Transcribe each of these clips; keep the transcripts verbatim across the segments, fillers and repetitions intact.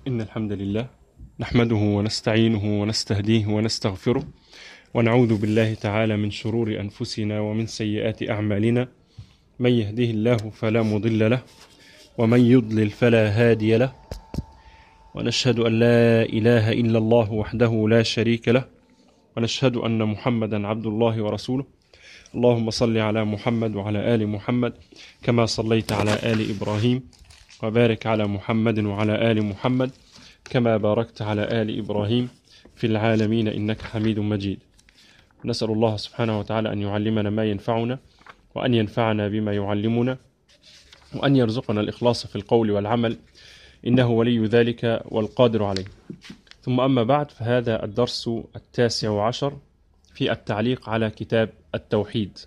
إن الحمد لله نحمده ونستعينه ونستهديه ونستغفره ونعوذ بالله تعالى من شرور أنفسنا ومن سيئات أعمالنا. من يهده الله فلا مضل له ومن يضلل فلا هادي له، ونشهد أن لا إله إلا الله وحده لا شريك له، ونشهد أن محمدا عبد الله ورسوله. اللهم صل على محمد وعلى آل محمد كما صليت على آل إبراهيم، وبارك على محمد وعلى آل محمد كما باركت على آل إبراهيم في العالمين إنك حميد مجيد. نسأل الله سبحانه وتعالى أن يعلمنا ما ينفعنا، وأن ينفعنا بما يعلمنا، وأن يرزقنا الإخلاص في القول والعمل، إنه ولي ذلك والقادر عليه. ثم أما بعد، فهذا الدرس التاسع عشر في التعليق على كتاب التوحيد،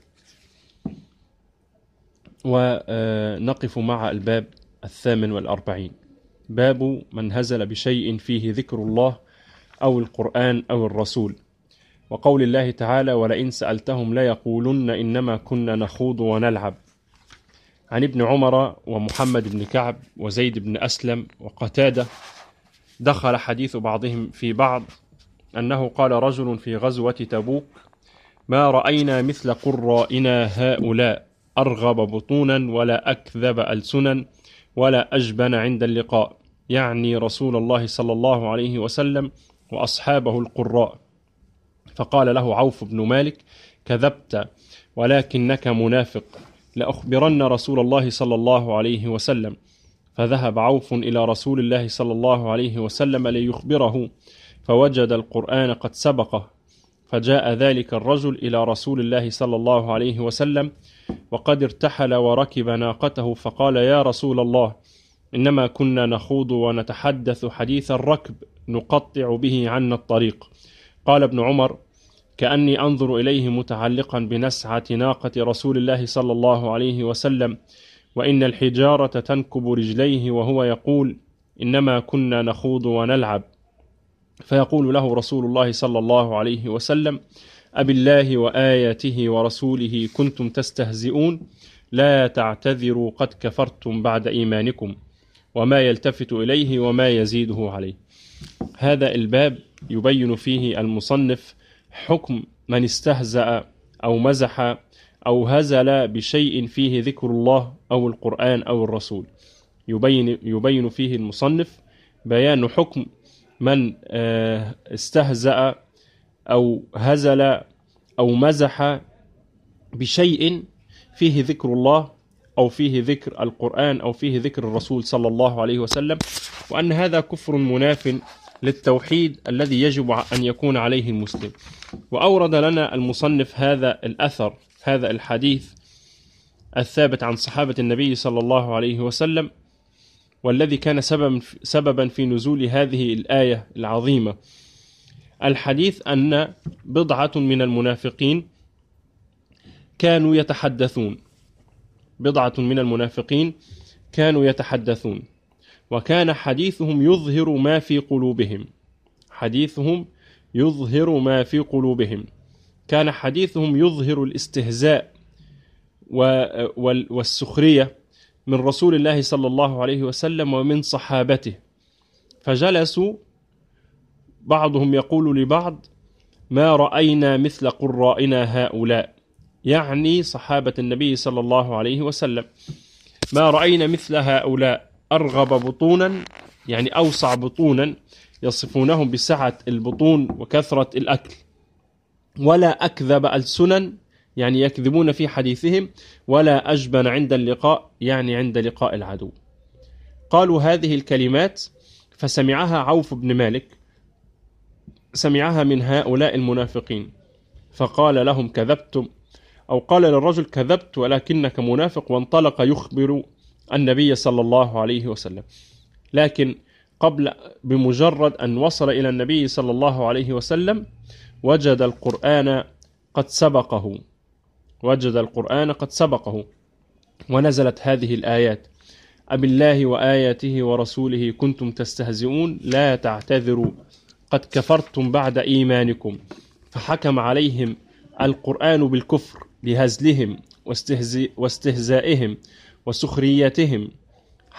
ونقف مع الباب الثامن والأربعين، باب من هزل بشيء فيه ذكر الله أو القرآن أو الرسول، وقول الله تعالى: ولئن سألتهم ليقولن إنما كنا نخوض ونلعب. عن ابن عمر ومحمد بن كعب وزيد بن أسلم وقتادة دخل حديث بعضهم في بعض أنه قال رجل في غزوة تبوك: ما رأينا مثل قرائنا هؤلاء، أرغب بطونا ولا أكذب ألسنا ولا أجبن عند اللقاء، يعني رسول الله صلى الله عليه وسلم وأصحابه القراء. فقال له عوف بن مالك: كذبت ولكنك منافق، لأخبرن رسول الله صلى الله عليه وسلم. فذهب عوف إلى رسول الله صلى الله عليه وسلم ليخبره، فوجد القرآن قد سبقه، فجاء ذلك الرجل إلى رسول الله صلى الله عليه وسلم وقد ارتحل وركب ناقته، فقال: يا رسول الله، إنما كنا نخوض ونتحدث حديث الركب نقطع به عنا الطريق. قال ابن عمر: كأني أنظر إليه متعلقا بنسعة ناقة رسول الله صلى الله عليه وسلم، وإن الحجارة تنكب رجليه وهو يقول: إنما كنا نخوض ونلعب. فيقول له رسول الله صلى الله عليه وسلم: أبالله وآياته ورسوله كنتم تستهزئون؟ لا تعتذروا قد كفرتم بعد إيمانكم. وما يلتفت إليه وما يزيده عليه. هذا الباب يبين فيه المصنف حكم من استهزأ أو مزح أو هزل بشيء فيه ذكر الله أو القرآن أو الرسول. يبين, يبين فيه المصنف بيان حكم من استهزأ أو هزل أو مزح بشيء فيه ذكر الله أو فيه ذكر القرآن أو فيه ذكر الرسول صلى الله عليه وسلم، وأن هذا كفر مناف للتوحيد الذي يجب أن يكون عليه المسلم. وأورد لنا المصنف هذا الأثر، هذا الحديث الثابت عن صحابة النبي صلى الله عليه وسلم، والذي كان سببا في نزول هذه الآية العظيمة. الحديث أن بضعة من المنافقين كانوا يتحدثون بضعة من المنافقين كانوا يتحدثون وكان حديثهم يظهر ما في قلوبهم حديثهم يظهر ما في قلوبهم كان حديثهم يظهر الاستهزاء والسخرية من رسول الله صلى الله عليه وسلم ومن صحابته. فجلسوا بعضهم يقول لبعض: ما رأينا مثل قرائنا هؤلاء، يعني صحابة النبي صلى الله عليه وسلم. ما رأينا مثل هؤلاء، أرغب بطونا يعني أوسع بطونا، يصفونهم بسعة البطون وكثرة الأكل، ولا أكذب ألسنا يعني يكذبون في حديثهم، ولا أجبن عند اللقاء يعني عند لقاء العدو. قالوا هذه الكلمات فسمعها عوف بن مالك، سمعها من هؤلاء المنافقين، فقال لهم: كذبتم، أو قال للرجل: كذبت ولكنك منافق، وانطلق يخبر النبي صلى الله عليه وسلم. لكن قبل بمجرد أن وصل إلى النبي صلى الله عليه وسلم وجد القرآن قد سبقه وجد القرآن قد سبقه ونزلت هذه الآيات: أبالله وآياته ورسوله كنتم تستهزئون؟ لا تعتذروا قد كفرتم بعد إيمانكم. فحكم عليهم القرآن بالكفر لهزلهم واستهزائهم وسخريتهم،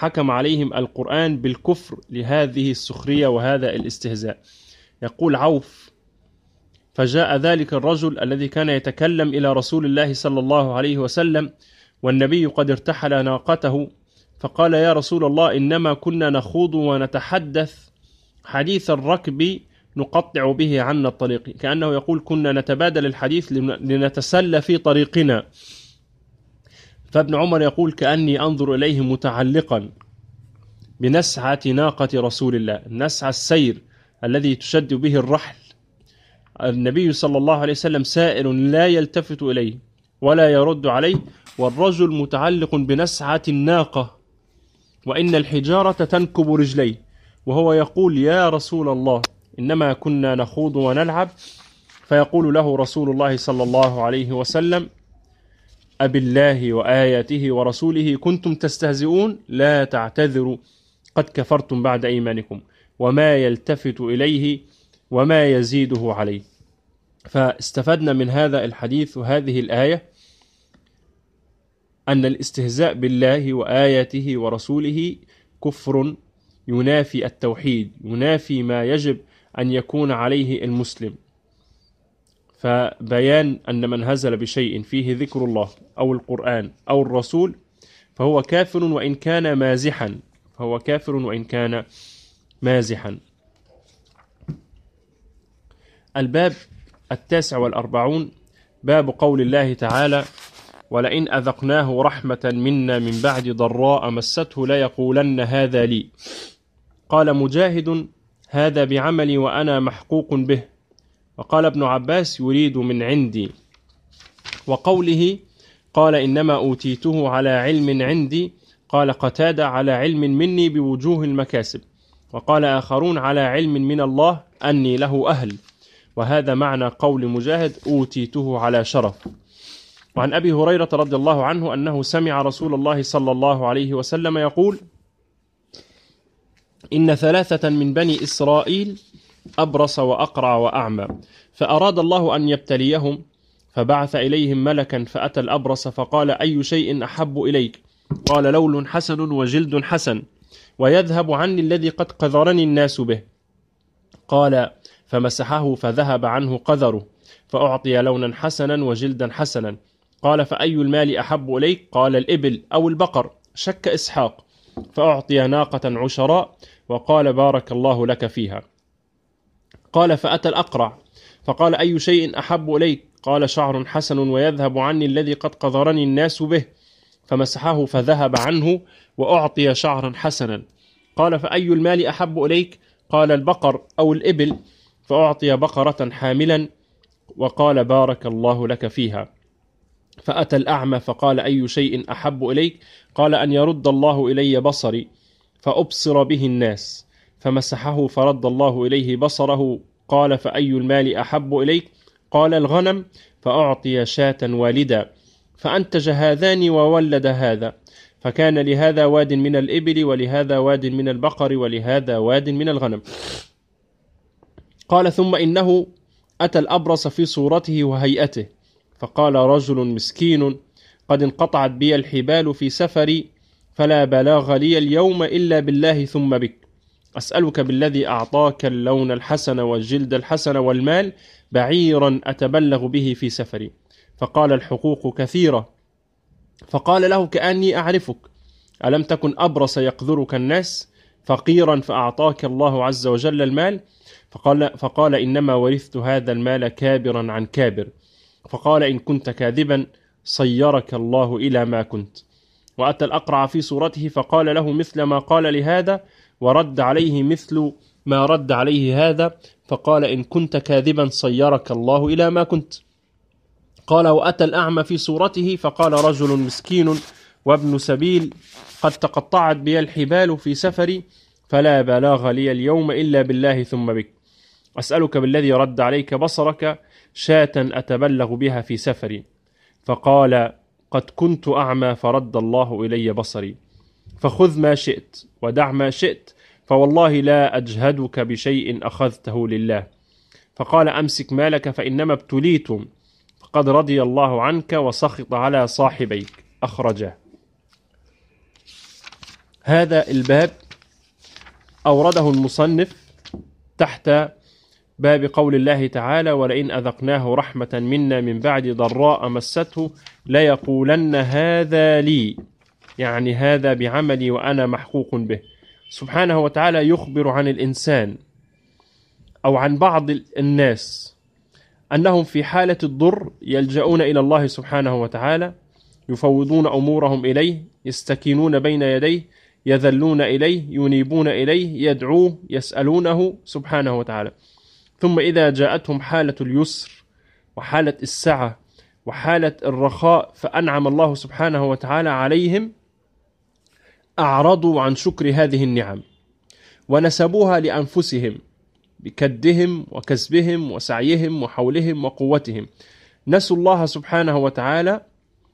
حكم عليهم القرآن بالكفر لهذه السخرية وهذا الاستهزاء. يقول عوف: فجاء ذلك الرجل الذي كان يتكلم إلى رسول الله صلى الله عليه وسلم والنبي قد ارتحل ناقته، فقال: يا رسول الله، إنما كنا نخوض ونتحدث حديث الركب نقطع به عنا الطريق. كأنه يقول: كنا نتبادل الحديث لنتسلى في طريقنا. فابن عمر يقول: كأني أنظر إليه متعلقا بنسعة ناقة رسول الله، نسعة السير الذي تشد به الرحل. النبي صلى الله عليه وسلم سائل لا يلتفت إليه ولا يرد عليه، والرجل متعلق بنسعة الناقة وإن الحجارة تنكب رجليه، وهو يقول: يا رسول الله، إنما كنا نخوض ونلعب. فيقول له رسول الله صلى الله عليه وسلم: أبالله وآياته ورسوله كنتم تستهزئون؟ لا تعتذروا قد كفرتم بعد إيمانكم. وما يلتفت إليه وما يزيده عليه. فاستفدنا من هذا الحديث وهذه الآية أن الاستهزاء بالله وآياته ورسوله كفر ينافي التوحيد، ينافي ما يجب أن يكون عليه المسلم. فبيان أن من هزل بشيء فيه ذكر الله أو القرآن أو الرسول فهو كافر وإن كان مازحا، فهو كافر وإن كان مازحا. الباب التاسع والأربعون، باب قول الله تعالى: ولئن أذقناه رحمة منا من بعد ضراء مسته ليقولن هذا لي. قال مجاهد: هذا بعملي وأنا محقوق به. وقال ابن عباس: يريد من عندي. وقوله قال إنما أوتيته على علم عندي، قال قتادة: على علم مني بوجوه المكاسب. وقال آخرون: على علم من الله أني له أهل. وهذا معنى قول مجاهد: أوتيته على شرف. وعن أبي هريرة رضي الله عنه أنه سمع رسول الله صلى الله عليه وسلم يقول: إن ثلاثة من بني إسرائيل أبرص وأقرع وأعمى، فأراد الله أن يبتليهم فبعث إليهم ملكا فأتى الأبرص فقال: أي شيء أحب إليك؟ قال: لون حسن وجلد حسن ويذهب عني الذي قد قذرني الناس به. قال: فمسحه فذهب عنه قذره، فأعطي لونا حسنا وجلدا حسنا. قال: فأي المال أحب إليك؟ قال: الإبل أو البقر. شك إسحاق، فأعطي ناقة عشراء وقال: بارك الله لك فيها. قال: فأتى الأقرع فقال: أي شيء أحب إليك؟ قال: شعر حسن ويذهب عني الذي قد قذرني الناس به. فمسحه فذهب عنه وأعطي شعرا حسنا. قال: فأي المال أحب إليك؟ قال: البقر أو الإبل. فأعطي بقرة حاملا وقال: بارك الله لك فيها. فأتى الأعمى فقال: أي شيء أحب إليك؟ قال: أن يرد الله إلي بصري فأبصر به الناس. فمسحه فرد الله إليه بصره. قال: فأي المال أحب إليك؟ قال: الغنم. فأعطي شاة والدا، فأنتج هذان وولد هذا، فكان لهذا واد من الإبل ولهذا واد من البقر ولهذا واد من الغنم. قال: ثم إنه أتى الأبرص في صورته وهيئته، فقال: رجل مسكين قد انقطعت بي الحبال في سفري، فلا بلاغ لي اليوم إلا بالله ثم بك، أسألك بالذي أعطاك اللون الحسن والجلد الحسن والمال بعيرا أتبلغ به في سفري. فقال: الحقوق كثيرة. فقال له: كأني أعرفك، ألم تكن أبرص يقذرك الناس فقيرا فأعطاك الله عز وجل المال؟ فقال, فقال: إنما ورثت هذا المال كابرا عن كابر. فقال: إن كنت كاذبا صيرك الله إلى ما كنت. وأتى الأقرع في صورته فقال له مثل ما قال لهذا، ورد عليه مثل ما رد عليه هذا، فقال: إن كنت كاذبا صيرك الله إلى ما كنت. قال: وأتى الأعمى في صورته فقال: رجل مسكين وابن سبيل قد تقطعت بي الحبال في سفري، فلا بلاغ لي اليوم إلا بالله ثم بك، أسألك بالذي رد عليك بصرك شاة أتبلغ بها في سفري. فقال: قد كنت أعمى فرد الله إلي بصري، فخذ ما شئت ودع ما شئت، فوالله لا أجهدك بشيء أخذته لله. فقال: أمسك مالك فإنما ابتليتم، فقد رضي الله عنك وسخط على صاحبيك. أخرجه. هذا الباب أورده المصنف تحت باب قول الله تعالى: ولئن أذقناه رحمة منا من بعد ضراء مسته ليقولن هذا لي، يعني هذا بعملي وأنا محقوق به. سبحانه وتعالى يخبر عن الإنسان أو عن بعض الناس أنهم في حالة الضر يلجؤون إلى الله سبحانه وتعالى، يفوضون أمورهم إليه، يستكينون بين يديه، يذلون إليه، ينيبون إليه، يدعوه، يسألونه سبحانه وتعالى. ثم إذا جاءتهم حالة اليسر وحالة السعة وحالة الرخاء فأنعم الله سبحانه وتعالى عليهم، أعرضوا عن شكر هذه النعم ونسبوها لأنفسهم بكدهم وكسبهم وسعيهم وحولهم وقوتهم. نسوا الله سبحانه وتعالى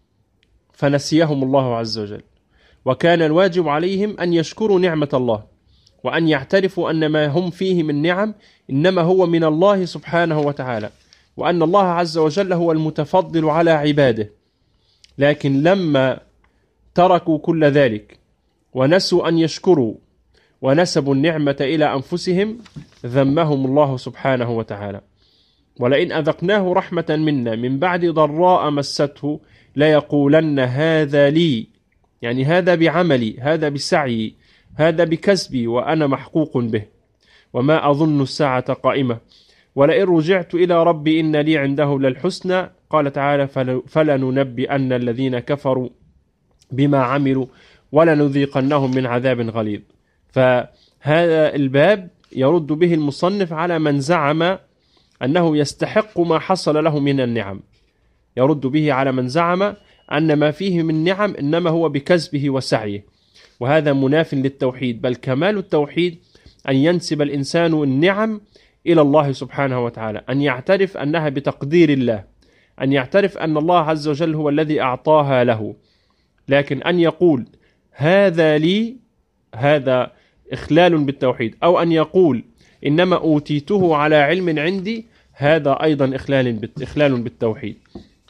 فنسيهم الله عز وجل، وكان الواجب عليهم أن يشكروا نعمة الله وأن يعترفوا أن ما هم فيه من نعم إنما هو من الله سبحانه وتعالى، وأن الله عز وجل هو المتفضل على عباده. لكن لما تركوا كل ذلك ونسوا أن يشكروا ونسبوا النعمة إلى أنفسهم ذمهم الله سبحانه وتعالى. ولئن أذقناه رحمة منا من بعد ضراء مسته ليقولن هذا لي، يعني هذا بعملي، هذا بسعي، هذا بكسبي وأنا محقوق به، وما أظن الساعة قائمة، ولئن رجعت إلى ربي إن لي عنده للحسنى. قال تعالى: فلننبئن الذين كفروا بما عملوا ولنذيقنهم من عذاب غليظ. فهذا الباب يرد به المصنف على من زعم أنه يستحق ما حصل له من النعم، يرد به على من زعم أن ما فيه من نعم إنما هو بكسبه وسعيه، وهذا مناف للتوحيد. بل كمال التوحيد أن ينسب الإنسان النعم إلى الله سبحانه وتعالى، أن يعترف أنها بتقدير الله، أن يعترف أن الله عز وجل هو الذي أعطاها له. لكن أن يقول هذا لي، هذا إخلال بالتوحيد، أو أن يقول إنما أوتيته على علم عندي، هذا أيضا إخلال إخلال بالتوحيد.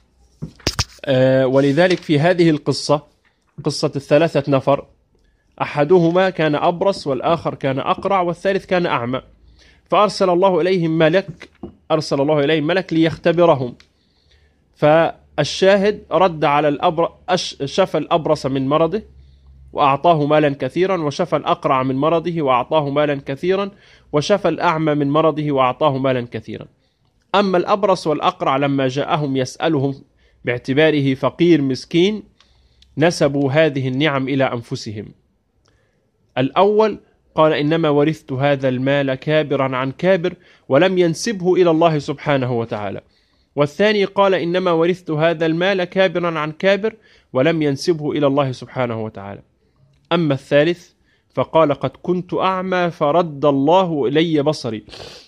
آه ولذلك في هذه القصة، قصة الثلاثة نفر، أحدهما كان أبرص والآخر كان أقرع والثالث كان أعمى، فأرسل الله إليهم ملك أرسل الله إليهم ملك ليختبرهم. فالشاهد رد على الأبر شفى الأبرص من مرضه وأعطاه مالا كثيرا، وشفى الأقرع من مرضه وأعطاه مالا كثيرا، وشفى الأعمى من مرضه وأعطاه مالا كثيرا. أما الأبرص والأقرع لما جاءهم يسألهم باعتباره فقير مسكين نسبوا هذه النعم إلى أنفسهم. الأول قال: إنما ورثت هذا المال كابرا عن كابر، ولم ينسبه إلى الله سبحانه وتعالى. والثاني قال: إنما ورثت هذا المال كابرا عن كابر، ولم ينسبه إلى الله سبحانه وتعالى. أما الثالث فقال: قد كنت أعمى فرد الله إلي بصري،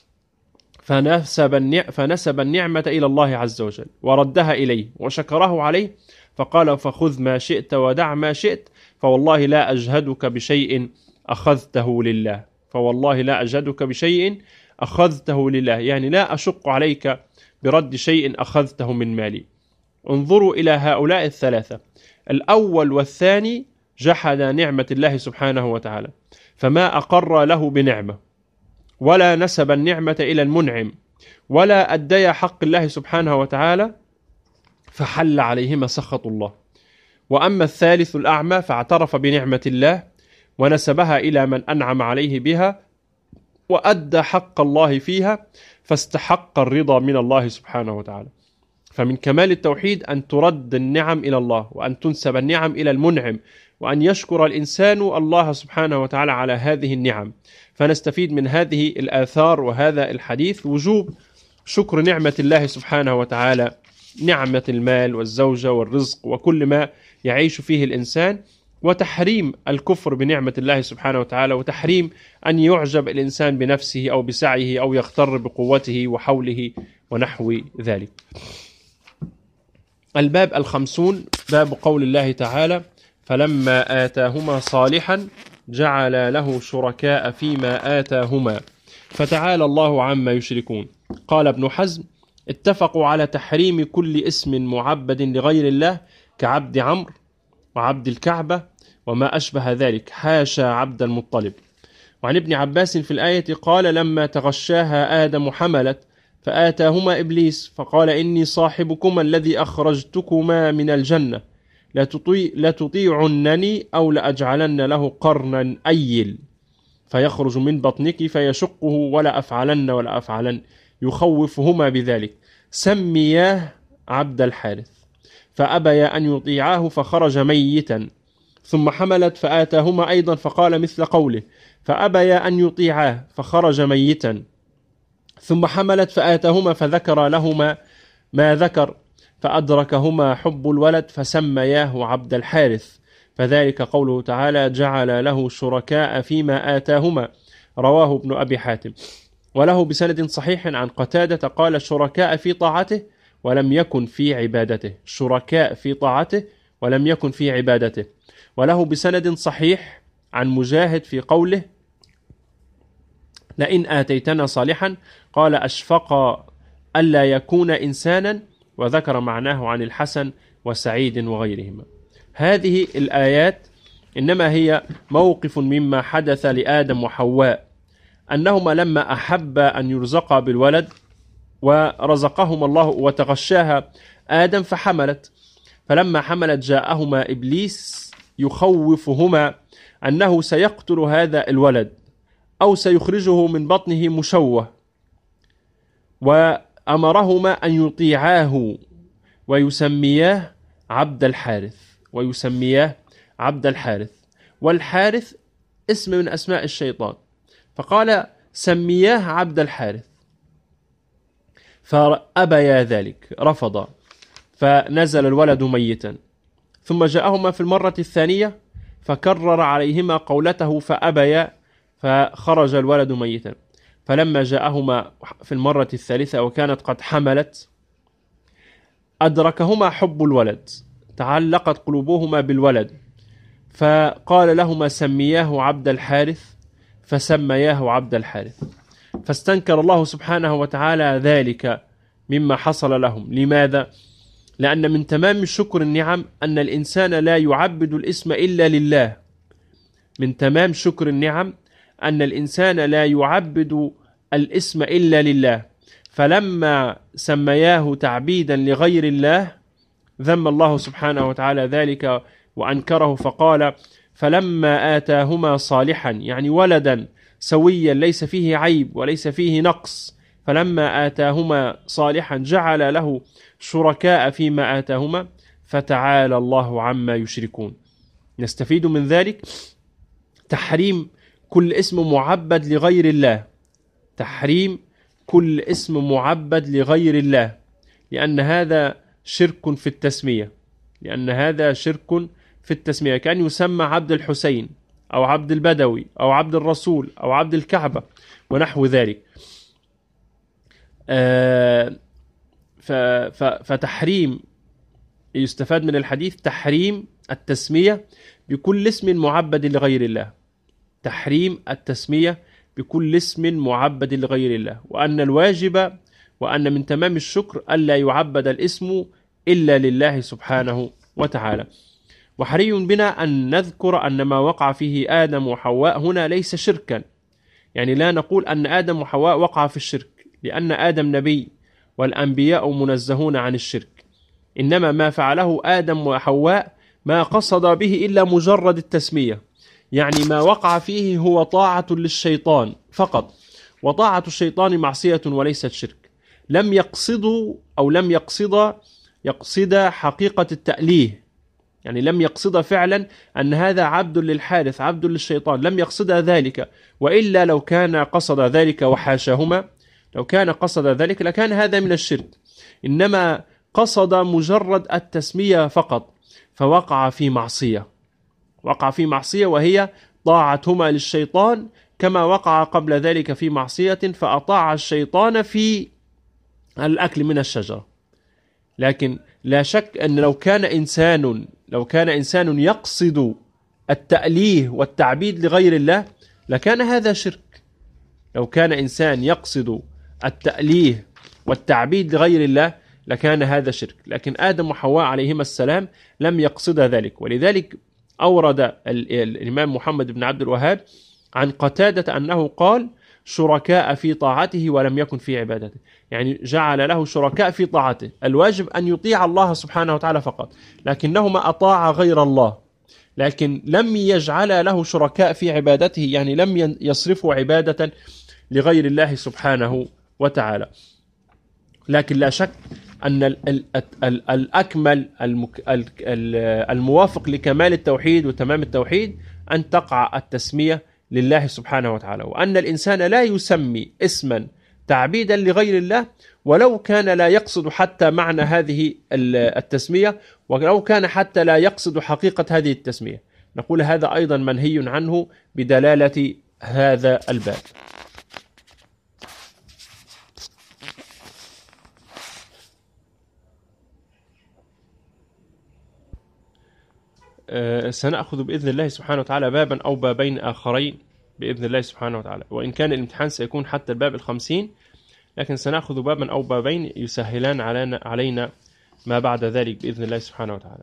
فنسب, فنسب النعمة إلى الله عز وجل وردها إليه وشكره عليه، فقال: فخذ ما شئت ودع ما شئت، فوالله لا أجهدك بشيء أخذته لله فوالله لا أجهدك بشيء أخذته لله يعني لا أشق عليك برد شيء أخذته من مالي. انظروا إلى هؤلاء الثلاثة، الأول والثاني جحد نعمة الله سبحانه وتعالى، فما أقر له بنعمة ولا نسب النعمة إلى المنعم ولا أدى حق الله سبحانه وتعالى، فحل عليهما سخط الله. وأما الثالث الأعمى فاعترف بنعمة الله ونسبها إلى من أنعم عليه بها وأدى حق الله فيها، فاستحق الرضا من الله سبحانه وتعالى. فمن كمال التوحيد أن ترد النعم إلى الله، وأن تنسب النعم إلى المنعم، وأن يشكر الإنسان الله سبحانه وتعالى على هذه النعم. فنستفيد من هذه الآثار وهذا الحديث وجوب شكر نعمة الله سبحانه وتعالى، نعمة المال والزوجة والرزق وكل ما يعيش فيه الإنسان، وتحريم الكفر بنعمة الله سبحانه وتعالى، وتحريم أن يعجب الإنسان بنفسه أو بسعيه أو يغتر بقوته وحوله ونحو ذلك. الباب الخمسون باب قول الله تعالى: فلما آتاهما صالحا جعل له شركاء فيما آتاهما فتعالى الله عما يشركون. قال ابن حزم: اتفقوا على تحريم كل اسم معبد لغير الله كعبد عمرو وعبد الكعبة وما أشبه ذلك، حاشا عبد المطلب. وعن ابن عباس في الآية قال لما تغشاها آدم حملت فآتاهما إبليس فقال إني صاحبكما الذي أخرجتكما من الجنة لتطيعنني أو لأجعلن له قرنا أيل فيخرج من بطنك فيشقه ولا أفعلن ولا أفعلن يخوفهما بذلك. سمياه عبد الحارث فأبيا أن يطيعاه فخرج ميتا. ثم حملت فآتاهما أيضا فقال مثل قوله فأبيا أن يطيعاه فخرج ميتا. ثم حملت فآتاهما فذكر لهما ما ذكر فأدركهما حب الولد فسمياه عبد الحارث، فذلك قوله تعالى جعل له شركاء فيما آتاهما، رواه ابن أبي حاتم. وله بسند صحيح عن قتادة قال شركاء في طاعته ولم يكن في عبادته، شركاء في طاعته ولم يكن في عبادته. وله بسند صحيح عن مجاهد في قوله لئن آتيتنا صالحا قال أشفق ألا يكون إنسانا، وذكر معناه عن الحسن وسعيد وغيرهما. هذه الآيات إنما هي موقف مما حدث لآدم وحواء، أنهما لما أحبا أن يرزقا بالولد ورزقهما الله وتغشاها آدم فحملت، فلما حملت جاءهما إبليس يخوفهما أنه سيقتل هذا الولد أو سيخرجه من بطنه مشوه، وأمرهما أن يطيعاه ويسمياه عبد الحارث ويسمياه عبد الحارث والحارث اسم من أسماء الشيطان، فقال سمياه عبد الحارث فأبيا ذلك، رفض، فنزل الولد ميتا. ثم جاءهما في المرة الثانية فكرر عليهما قولته فأبيا فخرج الولد ميتا. فلما جاءهما في المرة الثالثة وكانت قد حملت أدركهما حب الولد، تعلقت قلوبهما بالولد، فقال لهما سمياه عبد الحارث فسمياه عبد الحارث. فاستنكر الله سبحانه وتعالى ذلك مما حصل لهم. لماذا؟ لأن من تمام شكر النعم أن الإنسان لا يعبد الاسم إلا لله. من تمام شكر النعم أن الإنسان لا يعبد الاسم إلا لله، فلما سمياه تعبيدا لغير الله ذم الله سبحانه وتعالى ذلك وأنكره، فقال فلما آتاهما صالحا يعني ولدا سويا ليس فيه عيب وليس فيه نقص، فلما آتاهما صالحا جعل له شركاء فيما آتاهما فتعالى الله عما يشركون. نستفيد من ذلك تحريم كل اسم معبد لغير الله، تحريم كل اسم معبد لغير الله، لأن هذا شرك في التسمية، لأن هذا شرك في التسمية، كان يسمى عبد الحسين أو عبد البدوي أو عبد الرسول أو عبد الكعبة ونحو ذلك. آه فتحريم يستفاد من الحديث تحريم التسمية بكل اسم معبد لغير الله، تحريم التسمية بكل اسم معبد لغير الله، وأن الواجب وأن من تمام الشكر ألا يعبد الاسم إلا لله سبحانه وتعالى. وحري بنا أن نذكر أن ما وقع فيه آدم وحواء هنا ليس شركا، يعني لا نقول أن آدم وحواء وقع في الشرك، لأن آدم نبي والأنبياء منزهون عن الشرك، إنما ما فعله آدم وحواء ما قصد به إلا مجرد التسمية، يعني ما وقع فيه هو طاعة للشيطان فقط، وطاعة الشيطان معصية وليست شرك. لم يقصدوا أو لم يقصد يقصد حقيقة التأليه، يعني لم يقصد فعلا أن هذا عبد للحارث عبد للشيطان، لم يقصد ذلك، وإلا لو كان قصد ذلك وحاشهما، لو كان قصد ذلك لكان هذا من الشرك، إنما قصد مجرد التسمية فقط، فوقع في معصية، وقع في معصية وهي طاعتهما للشيطان، كما وقع قبل ذلك في معصية فأطاع الشيطان في الأكل من الشجرة. لكن لا شك أن لو كان إنسان لو كان إنسان يقصد التأليه والتعبيد لغير الله لكان هذا شرك. لو كان إنسان يقصد التأليه والتعبيد لغير الله لكان هذا شرك، لكن آدم وحواء عليهما السلام لم يقصد ذلك، ولذلك أورد الإمام محمد بن عبد الوهاب عن قتادة أنه قال شركاء في طاعته ولم يكن في عبادته، يعني جعل له شركاء في طاعته. الواجب أن يطيع الله سبحانه وتعالى فقط، لكنهما أطاع غير الله، لكن لم يجعل له شركاء في عبادته، يعني لم يصرفوا عبادة لغير الله سبحانه وتعالى. لكن لا شك أن الأكمل الموافق لكمال التوحيد وتمام التوحيد أن تقع التسمية لله سبحانه وتعالى، وأن الإنسان لا يسمي اسما تعبيدا لغير الله ولو كان لا يقصد حتى معنى هذه التسمية، ولو كان حتى لا يقصد حقيقة هذه التسمية. نقول هذا أيضا منهي عنه بدلالة هذا الباب. سنأخذ بإذن الله سبحانه وتعالى بابا أو بابين آخرين بإذن الله سبحانه وتعالى، وإن كان الامتحان سيكون حتى الباب الخمسين، لكن سنأخذ بابا أو بابين يسهلان علينا, علينا ما بعد ذلك بإذن الله سبحانه وتعالى.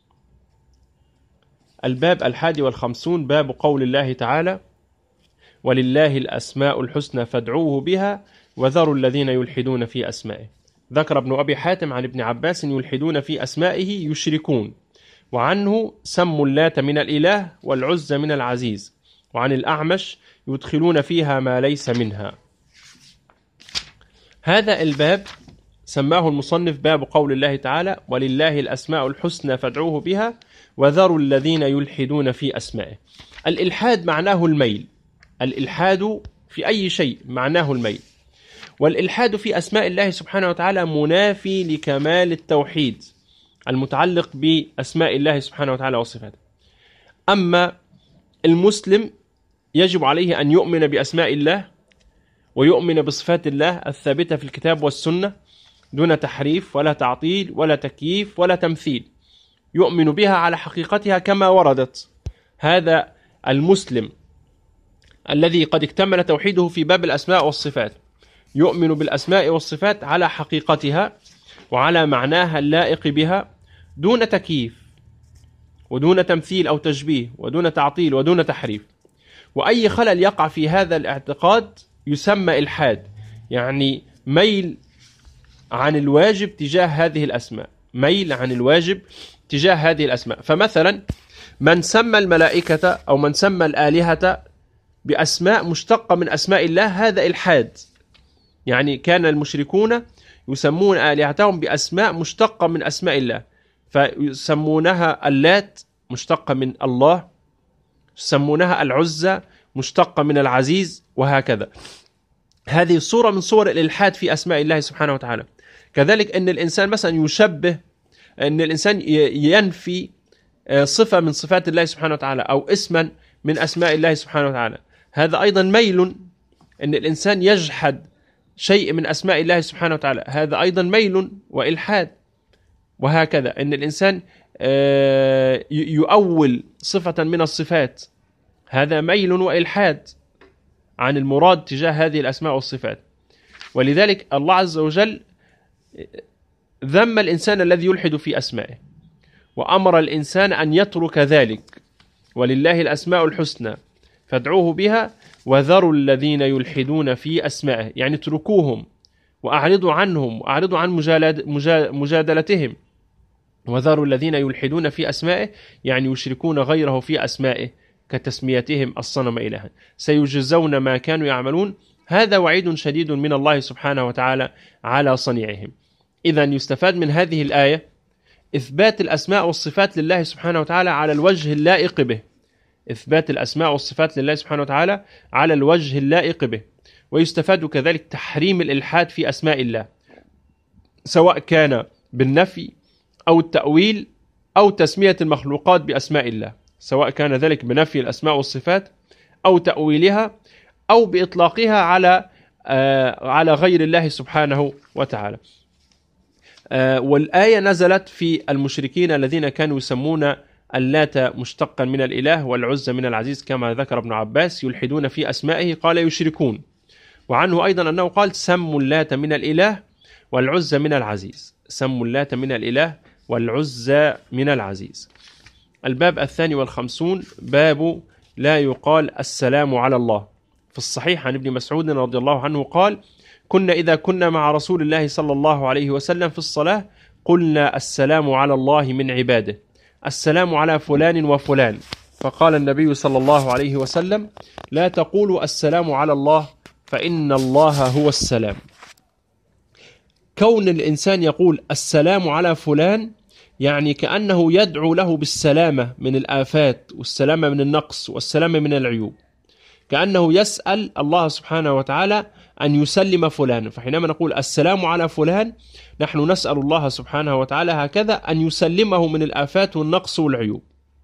الباب الحادي والخمسون باب قول الله تعالى ولله الأسماء الحسنى فادعوه بها وذروا الذين يلحدون في أسمائه. ذكر ابن أبي حاتم عن ابن عباس يلحدون في أسمائه يشركون، وعنه سموا اللات من الإله والعزى من العزيز، وعن الأعمش يدخلون فيها ما ليس منها. هذا الباب سماه المصنف باب قول الله تعالى ولله الأسماء الحسنى فادعوه بها وذروا الذين يلحدون في أسمائه. الإلحاد معناه الميل، الإلحاد في أي شيء معناه الميل، والإلحاد في أسماء الله سبحانه وتعالى منافي لكمال التوحيد المتعلق بأسماء الله سبحانه وتعالى وصفاته. أما المسلم يجب عليه أن يؤمن بأسماء الله ويؤمن بصفات الله الثابتة في الكتاب والسنة دون تحريف ولا تعطيل ولا تكييف ولا تمثيل، يؤمن بها على حقيقتها كما وردت. هذا المسلم الذي قد اكتمل توحيده في باب الأسماء والصفات يؤمن بالأسماء والصفات على حقيقتها وعلى معناها اللائق بها دون تكييف ودون تمثيل أو تشبيه ودون تعطيل ودون تحريف. وأي خلل يقع في هذا الاعتقاد يسمى إلحاد، يعني ميل عن الواجب تجاه هذه الأسماء، ميل عن الواجب تجاه هذه الأسماء. فمثلا من سمى الملائكة أو من سمى الآلهة بأسماء مشتقة من أسماء الله هذا إلحاد، يعني كان المشركون يسمون آلهتهم بأسماء مشتقة من أسماء الله، فيسمونها اللات مشتقة من الله، يسمونها العزى مشتقة من العزيز، وهكذا. هذه صورة من صور الإلحاد في أسماء الله سبحانه وتعالى. كذلك أن الإنسان مثلا يشبه، أن الإنسان ينفي صفة من صفات الله سبحانه وتعالى أو اسما من أسماء الله سبحانه وتعالى، هذا أيضا ميل. أن الإنسان يجحد شيء من أسماء الله سبحانه وتعالى هذا أيضا ميل وإلحاد، وهكذا. أن الإنسان يؤول صفة من الصفات هذا ميل وإلحاد عن المراد تجاه هذه الأسماء والصفات. ولذلك الله عز وجل ذم الإنسان الذي يلحد في أسمائه وأمر الإنسان أن يترك ذلك. ولله الأسماء الحسنى فادعوه بها وذروا الذين يلحدون في أسمائه، يعني اتركوهم وأعرضوا عنهم وأعرضوا عن مجادلتهم. وذروا الذين يلحدون في أسمائه يعني يشركون غيره في أسمائه كتسميتهم الصنم إلها، سيجزون ما كانوا يعملون. هذا وعيد شديد من الله سبحانه وتعالى على صنيعهم. إذن يستفاد من هذه الآية إثبات الأسماء والصفات لله سبحانه وتعالى على الوجه اللائق به، إثبات الأسماء والصفات لله سبحانه وتعالى على الوجه اللائق به. ويستفاد كذلك تحريم الإلحاد في أسماء الله، سواء كان بالنفي أو التأويل أو تسمية المخلوقات بأسماء الله، سواء كان ذلك بنفي الأسماء والصفات أو تأويلها أو بإطلاقها على آه على غير الله سبحانه وتعالى. آه والآية نزلت في المشركين الذين كانوا يسمون اللات مشتقا من الإله والعزى من العزيز، كما ذكر ابن عباس يلحدون في أسمائه قال يشركون. وعنه أيضا أنه قال سموا اللات من الإله والعزى من العزيز، سموا اللات من الإله والعزى من العزيز. الباب الثاني والخمسون باب لا يقال السلام على الله. في الصحيح عن ابن مسعود رضي الله عنه قال: كنا إذا كنا مع رسول الله صلى الله عليه وسلم في الصلاة قلنا السلام على الله من عباده، السلام على فلان وفلان. فقال النبي صلى الله عليه وسلم: لا تقولوا السلام على الله فإن الله هو السلام. كون الإنسان يقول السلام على فلان يعني كأنه يدعو له بالسلامة من الآفات والسلامة من النقص والسلامة من العيوب، كأنه يسأل الله سبحانه وتعالى أن يسلم فلان. فحينما نقول السلام على فلان نحن نسأل الله سبحانه وتعالى هكذا أن يسلمه من الآفات والنقص والعيوب.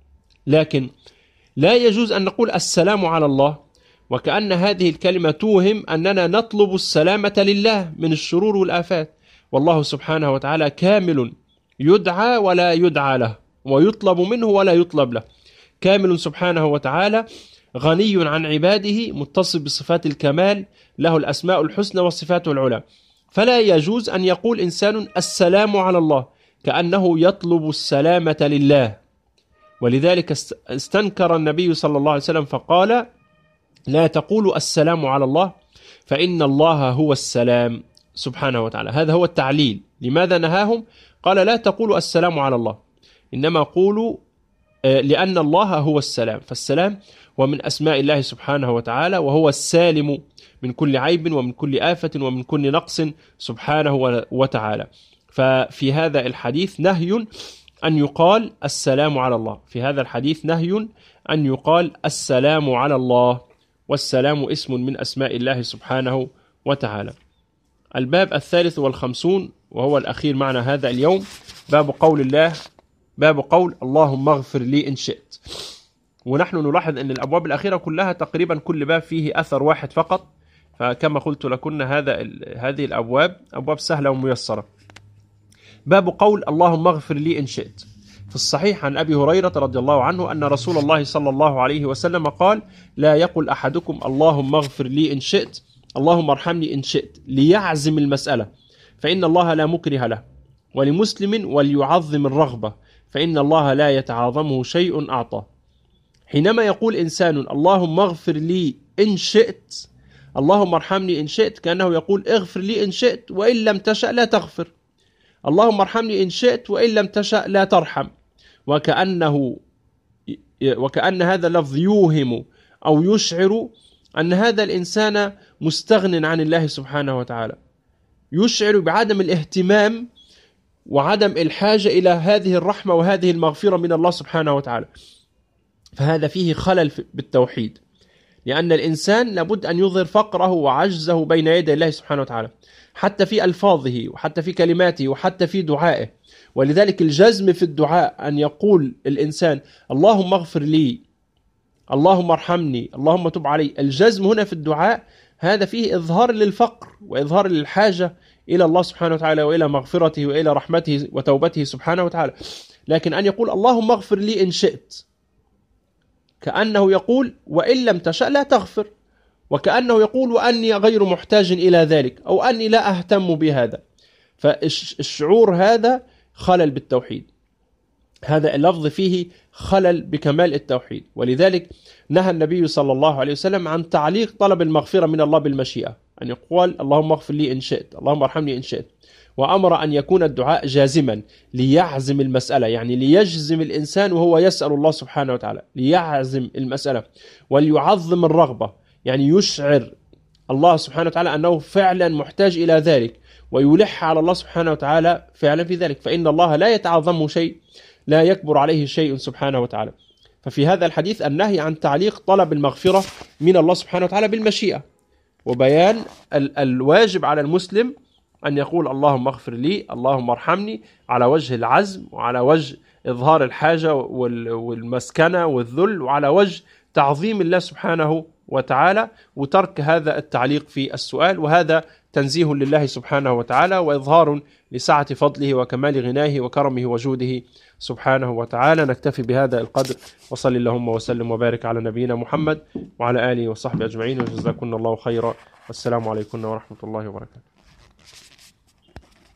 لكن لا يجوز أن نقول السلام على الله وكأن هذه الكلمة توهم أننا نطلب السلامة لله من الشرور والآفات، والله سبحانه وتعالى كامل يدعى ولا يدعى له، ويطلب منه ولا يطلب له، كامل سبحانه وتعالى، غني عن عباده، متصف بصفات الكمال، له الأسماء الحسنى والصفات العلى. فلا يجوز أن يقول إنسان السلام على الله كأنه يطلب السلامة لله. ولذلك استنكر النبي صلى الله عليه وسلم فقال: لا تقولوا السلام على الله فإن الله هو السلام سبحانه وتعالى. هذا هو التعليل. لماذا نهاهم؟ قال: لا تقولوا السلام على الله، إنما قولوا لأن الله هو السلام، فالسلام هو من أسماء الله سبحانه وتعالى، وهو السالم من كل عيب ومن كل آفة ومن كل نقص سبحانه وتعالى. ففي هذا الحديث نهي أن يقال السلام على الله، في هذا الحديث نهي أن يقال السلام على الله، والسلام اسم من أسماء الله سبحانه وتعالى. الباب الثالث والخمسون وهو الأخير معنا هذا اليوم، باب قول الله باب قول اللهم اغفر لي إن شئت. ونحن نلاحظ أن الأبواب الأخيرة كلها تقريبا كل باب فيه أثر واحد فقط، فكما قلت لكن هذا هذه الأبواب أبواب سهلة وميسرة. باب قول اللهم اغفر لي إن شئت. في الصحيح عن أبي هريرة رضي الله عنه أن رسول الله صلى الله عليه وسلم قال: لا يقل أحدكم اللهم اغفر لي إن شئت، اللهم ارحمني إن شئت، ليعزم المسألة فإن الله لا مكره له، ولمسلم وليعظم الرغبة فإن الله لا يتعاظمه شيء أعطاه. حينما يقول إنسان اللهم اغفر لي إن شئت، اللهم ارحمني إن شئت، كأنه يقول اغفر لي إن شئت وإن لم تشأ لا تغفر، اللهم ارحمني إن شئت وإن لم تشأ لا ترحم. وكأنه وكأن هذا اللفظ يوهم أو يشعر أن هذا الإنسان مستغن عن الله سبحانه وتعالى، يشعر بعدم الاهتمام وعدم الحاجة إلى هذه الرحمة وهذه المغفرة من الله سبحانه وتعالى. فهذا فيه خلل بالتوحيد، لأن الإنسان لابد أن يظهر فقره وعجزه بين يدي الله سبحانه وتعالى، حتى في ألفاظه وحتى في كلماته وحتى في دعائه. ولذلك الجزم في الدعاء أن يقول الإنسان اللهم اغفر لي، اللهم ارحمني، اللهم تب علي. الجزم هنا في الدعاء هذا فيه إظهار للفقر وإظهار للحاجة إلى الله سبحانه وتعالى وإلى مغفرته وإلى رحمته وتوبته سبحانه وتعالى. لكن أن يقول اللهم اغفر لي إن شئت، كأنه يقول وإن لم تشأ لا تغفر، وكأنه يقول وأني غير محتاج إلى ذلك، أو أني لا أهتم بهذا. فالشعور هذا خلل بالتوحيد، هذا اللفظ فيه خلل بكمال التوحيد. ولذلك نهى النبي صلى الله عليه وسلم عن تعليق طلب المغفرة من الله بالمشيئة، أن يقول اللهم اغفر لي إن شئت، اللهم ارحمني إن شئت. وأمر أن يكون الدعاء جازما ليعزم المسألة، يعني ليجزم الإنسان وهو يسأل الله سبحانه وتعالى، ليعزم المسألة. وليعظم الرغبة، يعني يشعر الله سبحانه وتعالى أنه فعلا محتاج إلى ذلك، ويلح على الله سبحانه وتعالى فعلا في ذلك، فإن الله لا يتعظمه شيء، لا يكبر عليه شيء سبحانه وتعالى. ففي هذا الحديث النهي عن تعليق طلب المغفرة من الله سبحانه وتعالى بالمشيئة، وبيان ال الواجب على المسلم أن يقول اللهم اغفر لي، اللهم ارحمني، على وجه العزم وعلى وجه إظهار الحاجة والمسكنة والذل، وعلى وجه تعظيم الله سبحانه وتعالى، وترك هذا التعليق في السؤال. وهذا تنزيه لله سبحانه وتعالى، وإظهار لسعة فضله وكمال غناه وكرمه وجوده سبحانه وتعالى. نكتفي بهذا القدر، وصل اللهم وسلم وبارك على نبينا محمد وعلى آله وصحبه أجمعين، وجزاكم الله خيرا، والسلام عليكم ورحمة الله وبركاته.